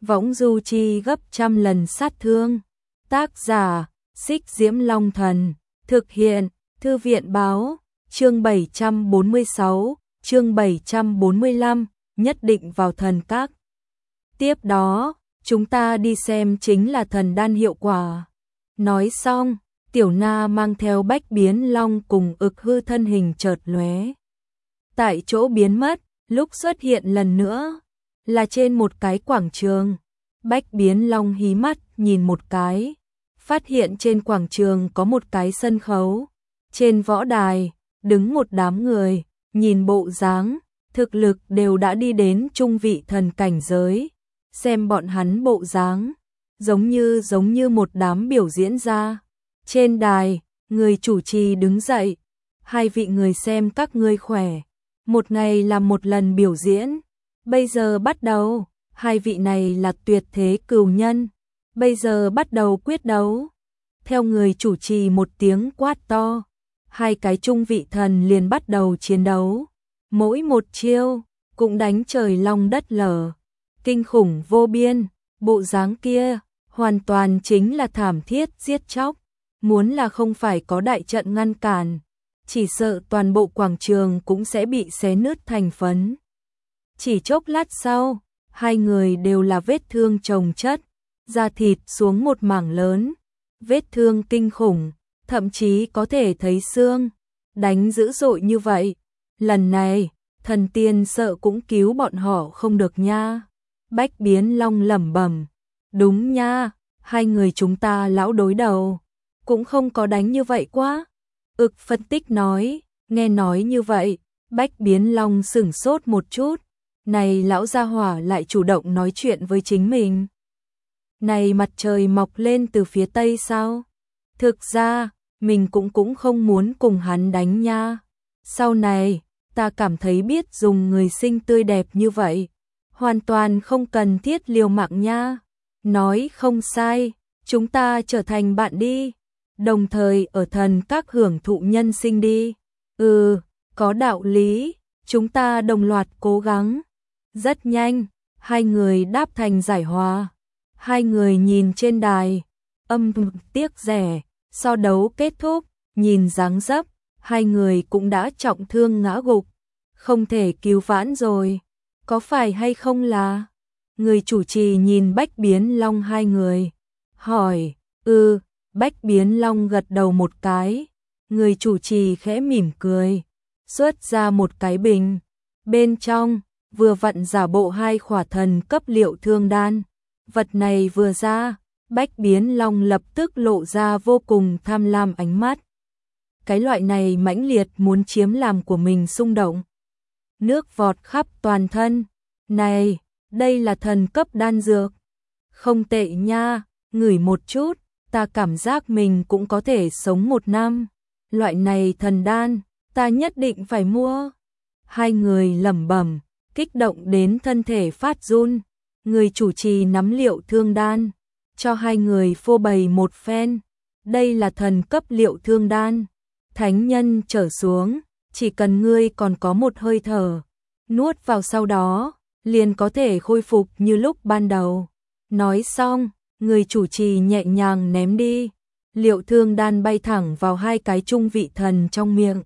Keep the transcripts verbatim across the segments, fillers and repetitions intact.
võng du chi gấp trăm lần sát thương. Tác giả, Xích Diễm Long Thần, thực hiện, Thư viện Báo, chương bảy trăm bốn mươi sáu, chương bảy trăm bốn mươi lăm, nhất định vào thần các. Tiếp đó, chúng ta đi xem chính là thần đan hiệu quả. Nói xong, Tiểu Na mang theo Bách Biến Long cùng Ực Hư thân hình chợt lóe. Tại chỗ biến mất, lúc xuất hiện lần nữa, là trên một cái quảng trường. Bách Biến Long hí mắt nhìn một cái, phát hiện trên quảng trường có một cái sân khấu. Trên võ đài, đứng một đám người, nhìn bộ dáng, thực lực đều đã đi đến trung vị thần cảnh giới. Xem bọn hắn bộ dáng, giống như giống như một đám biểu diễn ra. Trên đài, người chủ trì đứng dậy, hai vị người xem các ngươi khỏe. Một ngày làm một lần biểu diễn, bây giờ bắt đầu, hai vị này là tuyệt thế cửu nhân, bây giờ bắt đầu quyết đấu. Theo người chủ trì một tiếng quát to, hai cái trung vị thần liền bắt đầu chiến đấu. Mỗi một chiêu, cũng đánh trời long đất lở, kinh khủng vô biên, bộ dáng kia, hoàn toàn chính là thảm thiết giết chóc. Muốn là không phải có đại trận ngăn cản, chỉ sợ toàn bộ quảng trường cũng sẽ bị xé nứt thành phấn. Chỉ chốc lát sau, hai người đều là vết thương chồng chất, da thịt xuống một mảng lớn, vết thương kinh khủng, thậm chí có thể thấy xương, đánh dữ dội như vậy. Lần này, thần tiên sợ cũng cứu bọn họ không được nha. Bách Biến Long lẩm bẩm, đúng nha, hai người chúng ta lão đối đầu, cũng không có đánh như vậy quá. Ực phân tích nói, nghe nói như vậy, Bách Biến Long sửng sốt một chút, này lão gia hỏa lại chủ động nói chuyện với chính mình. Này mặt trời mọc lên từ phía tây sao? Thực ra, mình cũng cũng không muốn cùng hắn đánh nha. Sau này, ta cảm thấy biết dùng người sinh tươi đẹp như vậy, hoàn toàn không cần thiết liều mạng nha. Nói không sai, chúng ta trở thành bạn đi, đồng thời ở thần các hưởng thụ nhân sinh đi. Ừ, có đạo lý, chúng ta đồng loạt cố gắng. Rất nhanh, hai người đáp thành giải hòa. Hai người nhìn trên đài, âm tiếc rẻ, so đấu kết thúc, nhìn dáng dấp, hai người cũng đã trọng thương ngã gục, không thể cứu vãn rồi, có phải hay không là? Người chủ trì nhìn Bách Biến Long hai người, hỏi, ừ, Bách Biến Long gật đầu một cái, người chủ trì khẽ mỉm cười, xuất ra một cái bình, bên trong, vừa vặn giả bộ hai khỏa thần cấp liệu thương đan. Vật này vừa ra, Bách Biến Long lập tức lộ ra vô cùng tham lam ánh mắt. Cái loại này mãnh liệt muốn chiếm làm của mình xung động. Nước vọt khắp toàn thân. Này, đây là thần cấp đan dược. Không tệ nha, ngửi một chút, ta cảm giác mình cũng có thể sống một năm. Loại này thần đan, ta nhất định phải mua. Hai người lẩm bẩm, kích động đến thân thể phát run. Người chủ trì nắm liệu thương đan, cho hai người phô bày một phen. Đây là thần cấp liệu thương đan. Thánh nhân trở xuống, chỉ cần ngươi còn có một hơi thở, nuốt vào sau đó, liền có thể khôi phục như lúc ban đầu. Nói xong, người chủ trì nhẹ nhàng ném đi. Liệu thương đan bay thẳng vào hai cái trung vị thần trong miệng.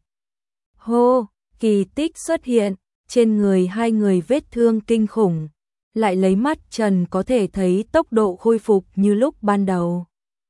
Hô, kỳ tích xuất hiện, trên người hai người vết thương kinh khủng. Lại lấy mắt trần có thể thấy tốc độ khôi phục như lúc ban đầu.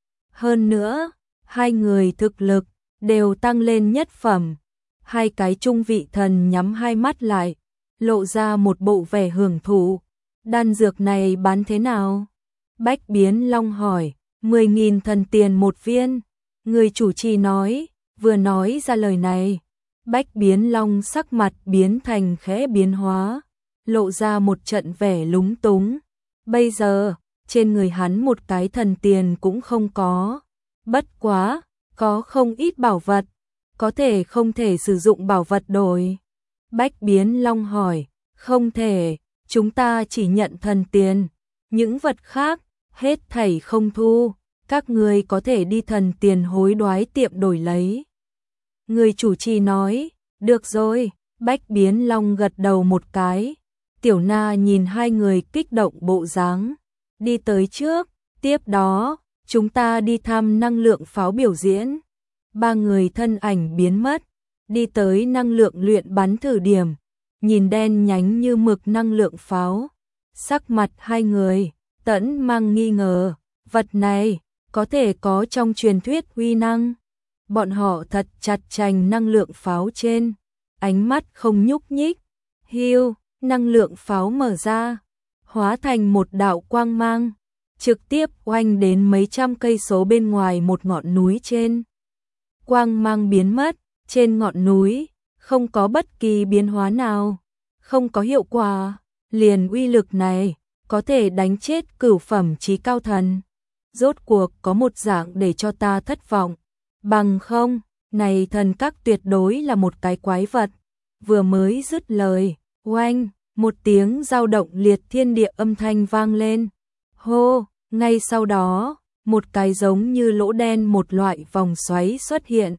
Hơn nữa, hai người thực lực đều tăng lên nhất phẩm. Hai cái trung vị thần nhắm hai mắt lại, lộ ra một bộ vẻ hưởng thụ. Đan dược này bán thế nào? Bách Biến Long hỏi, mười nghìn thần tiền một viên. Người chủ trì nói, vừa nói ra lời này, Bách Biến Long sắc mặt biến thành khẽ biến hóa, lộ ra một trận vẻ lúng túng. Bây giờ, trên người hắn một cái thần tiền cũng không có. Bất quá, có không ít bảo vật, có thể không thể sử dụng bảo vật đổi. Bách Biến Long hỏi, không thể, chúng ta chỉ nhận thần tiền, những vật khác, hết thảy không thu, các người có thể đi thần tiền hối đoái tiệm đổi lấy. Người chủ trì nói, được rồi, Bách Biến Long gật đầu một cái. Tiểu Na nhìn hai người kích động bộ dáng, đi tới trước, tiếp đó, chúng ta đi thăm năng lượng pháo biểu diễn. Ba người thân ảnh biến mất, đi tới năng lượng luyện bắn thử điểm, nhìn đen nhánh như mực năng lượng pháo. Sắc mặt hai người, Tẫn mang nghi ngờ, vật này, có thể có trong truyền thuyết uy năng. Bọn họ thật chặt chành năng lượng pháo trên, ánh mắt không nhúc nhích. Hiu, năng lượng pháo mở ra, hóa thành một đạo quang mang, trực tiếp oanh đến mấy trăm cây số bên ngoài một ngọn núi trên. Quang mang biến mất, trên ngọn núi, không có bất kỳ biến hóa nào, không có hiệu quả, liền uy lực này, có thể đánh chết cửu phẩm chí cao thần. Rốt cuộc có một dạng để cho ta thất vọng, bằng không, này thần các tuyệt đối là một cái quái vật. Vừa mới dứt lời, oanh, một tiếng dao động liệt thiên địa âm thanh vang lên. Hô, ngay sau đó, một cái giống như lỗ đen một loại vòng xoáy xuất hiện.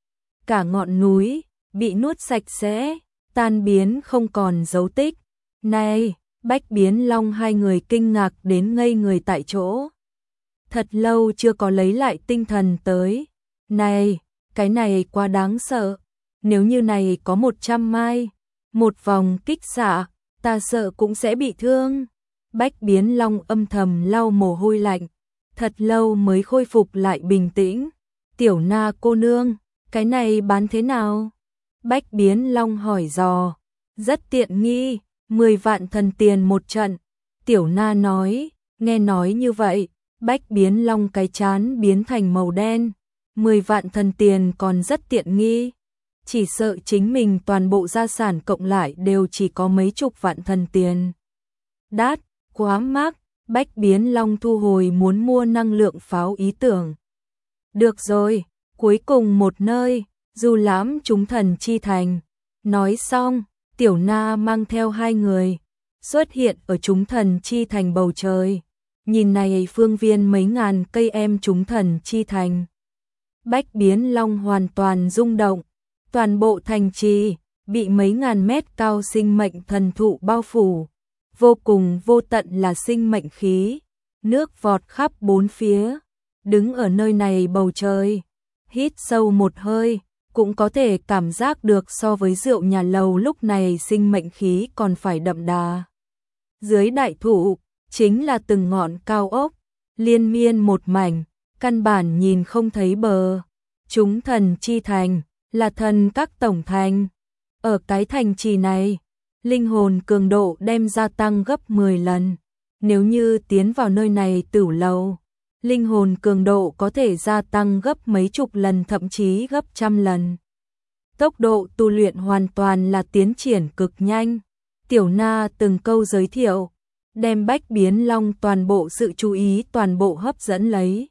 Cả ngọn núi, bị nuốt sạch sẽ, tan biến không còn dấu tích. Này, Bách Biến Long hai người kinh ngạc đến ngây người tại chỗ. Thật lâu chưa có lấy lại tinh thần tới. Này, cái này quá đáng sợ. Nếu như này có một trăm mai, một vòng kích xạ, ta sợ cũng sẽ bị thương. Bách Biến Long âm thầm lau mồ hôi lạnh, thật lâu mới khôi phục lại bình tĩnh. Tiểu Na cô nương, cái này bán thế nào? Bách Biến Long hỏi dò. Rất tiện nghi, mười vạn thần tiền một trận. Tiểu Na nói, nghe nói như vậy, Bách Biến Long cái chán biến thành màu đen. mười vạn thần tiền còn rất tiện nghi. Chỉ sợ chính mình toàn bộ gia sản cộng lại đều chỉ có mấy chục vạn thần tiền. Đát, quá mắc, Bách Biến Long thu hồi muốn mua năng lượng pháo ý tưởng. Được rồi, cuối cùng một nơi, du lãm chúng thần chi thành. Nói xong, Tiểu Na mang theo hai người, xuất hiện ở chúng thần chi thành bầu trời. Nhìn này phương viên mấy ngàn cây em chúng thần chi thành. Bách Biến Long hoàn toàn rung động. Toàn bộ thành trì, bị mấy ngàn mét cao sinh mệnh thần thụ bao phủ. Vô cùng vô tận là sinh mệnh khí. Nước vọt khắp bốn phía. Đứng ở nơi này bầu trời. Hít sâu một hơi, cũng có thể cảm giác được so với rượu nhà lầu lúc này sinh mệnh khí còn phải đậm đà. Dưới đại thụ, chính là từng ngọn cao ốc, liên miên một mảnh, căn bản nhìn không thấy bờ. Chúng thần chi thành, là thần các tổng thành. Ở cái thành trì này, linh hồn cường độ đem gia tăng gấp mười lần. Nếu như tiến vào nơi này tửu lầu, linh hồn cường độ có thể gia tăng gấp mấy chục lần thậm chí gấp trăm lần. Tốc độ tu luyện hoàn toàn là tiến triển cực nhanh. Tiểu Na từng câu giới thiệu, đem Bách Biến Long toàn bộ sự chú ý toàn bộ hấp dẫn lấy.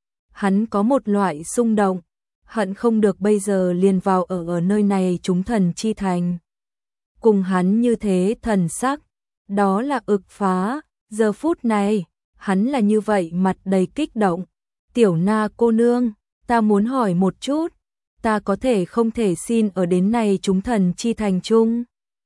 Hắn có một loại xung động, hận không được bây giờ liền vào ở ở nơi này chúng thần chi thành. Cùng hắn như thế thần sắc, đó là ực phá, giờ phút này, hắn là như vậy mặt đầy kích động. Tiểu Na cô nương, ta muốn hỏi một chút, ta có thể không thể xin ở đến này chúng thần chi thành chung?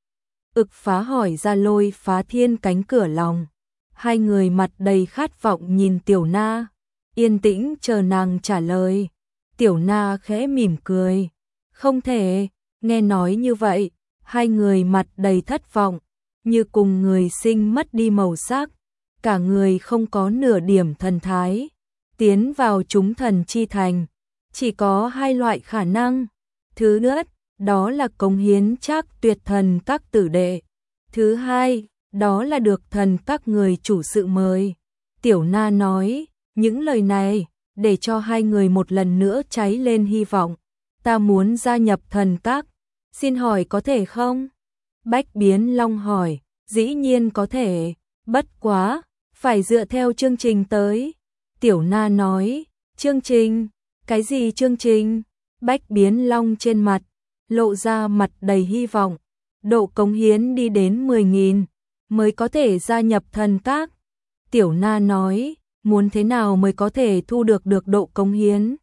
Ực phá hỏi ra Lôi Phá Thiên cánh cửa lòng. Hai người mặt đầy khát vọng nhìn Tiểu Na, yên tĩnh chờ nàng trả lời. Tiểu Na khẽ mỉm cười. Không thể, nghe nói như vậy, hai người mặt đầy thất vọng, như cùng người sinh mất đi màu sắc, cả người không có nửa điểm thần thái. Tiến vào chúng thần chi thành, chỉ có hai loại khả năng. Thứ nhất, đó là cống hiến Trác Tuyệt thần các tử đệ. Thứ hai, đó là được thần các người chủ sự mời. Tiểu Na nói, những lời này, để cho hai người một lần nữa cháy lên hy vọng. Ta muốn gia nhập thần các, xin hỏi có thể không? Bách Biến Long hỏi, dĩ nhiên có thể, bất quá, phải dựa theo chương trình tới. Tiểu Na nói, chương trình, cái gì chương trình? Bách Biến Long trên mặt, lộ ra mặt đầy hy vọng, độ cống hiến đi đến mười nghìn, mới có thể gia nhập thần các. Tiểu Na nói, muốn thế nào mới có thể thu được được độ cống hiến?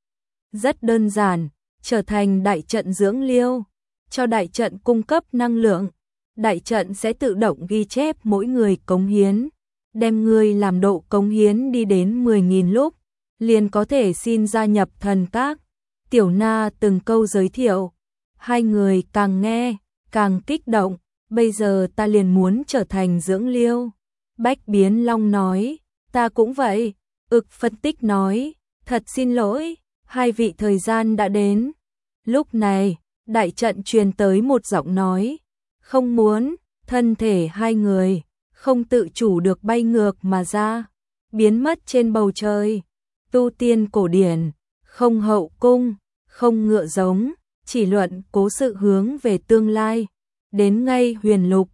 Rất đơn giản, trở thành đại trận dưỡng liêu, cho đại trận cung cấp năng lượng, đại trận sẽ tự động ghi chép mỗi người cống hiến. đem ngươi làm độ cống hiến đi đến mười nghìn lúc, liền có thể xin gia nhập thần các. Tiểu Na từng câu giới thiệu, hai người càng nghe, càng kích động, bây giờ ta liền muốn trở thành dưỡng liêu. Bách Biến Long nói, ta cũng vậy. Ực phân tích nói, thật xin lỗi, hai vị thời gian đã đến. Lúc này, đại trận truyền tới một giọng nói, không muốn, thân thể hai người, không tự chủ được bay ngược mà ra, biến mất trên bầu trời. Tu tiên cổ điển, không hậu cung, không ngựa giống, chỉ luận cố sự hướng về tương lai. Đến ngay huyền lục,